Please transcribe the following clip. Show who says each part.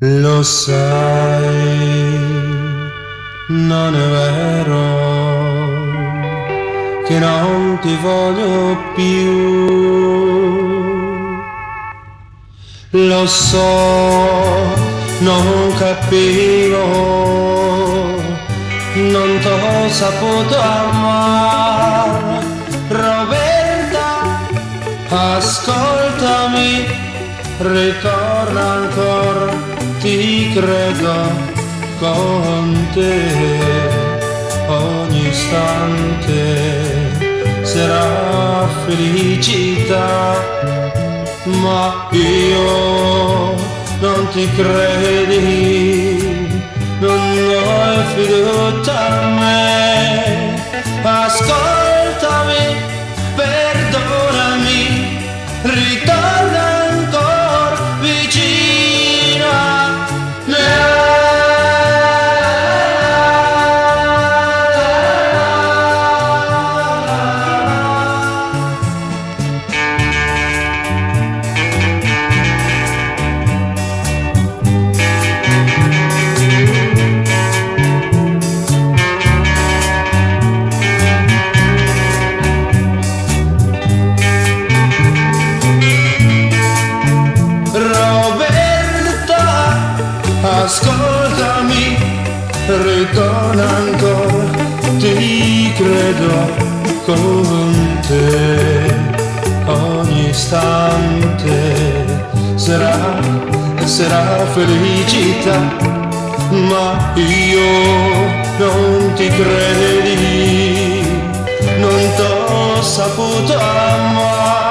Speaker 1: Lo sai, non è vero che non ti voglio più. Lo so, non capivo, non t'ho saputo amare. Roberta, ascoltami, ritorna ancora, ti credo con te. Ogni istante sarà felicità, ma io non ti credi, non hai fiducia in me. Ascoltami, perdonami, ritorna ancora vicino a me. Ascoltami, ritorna ancora, ti credo con te. Ogni istante sarà felicità, ma io non ti credi, non t'ho saputo amare.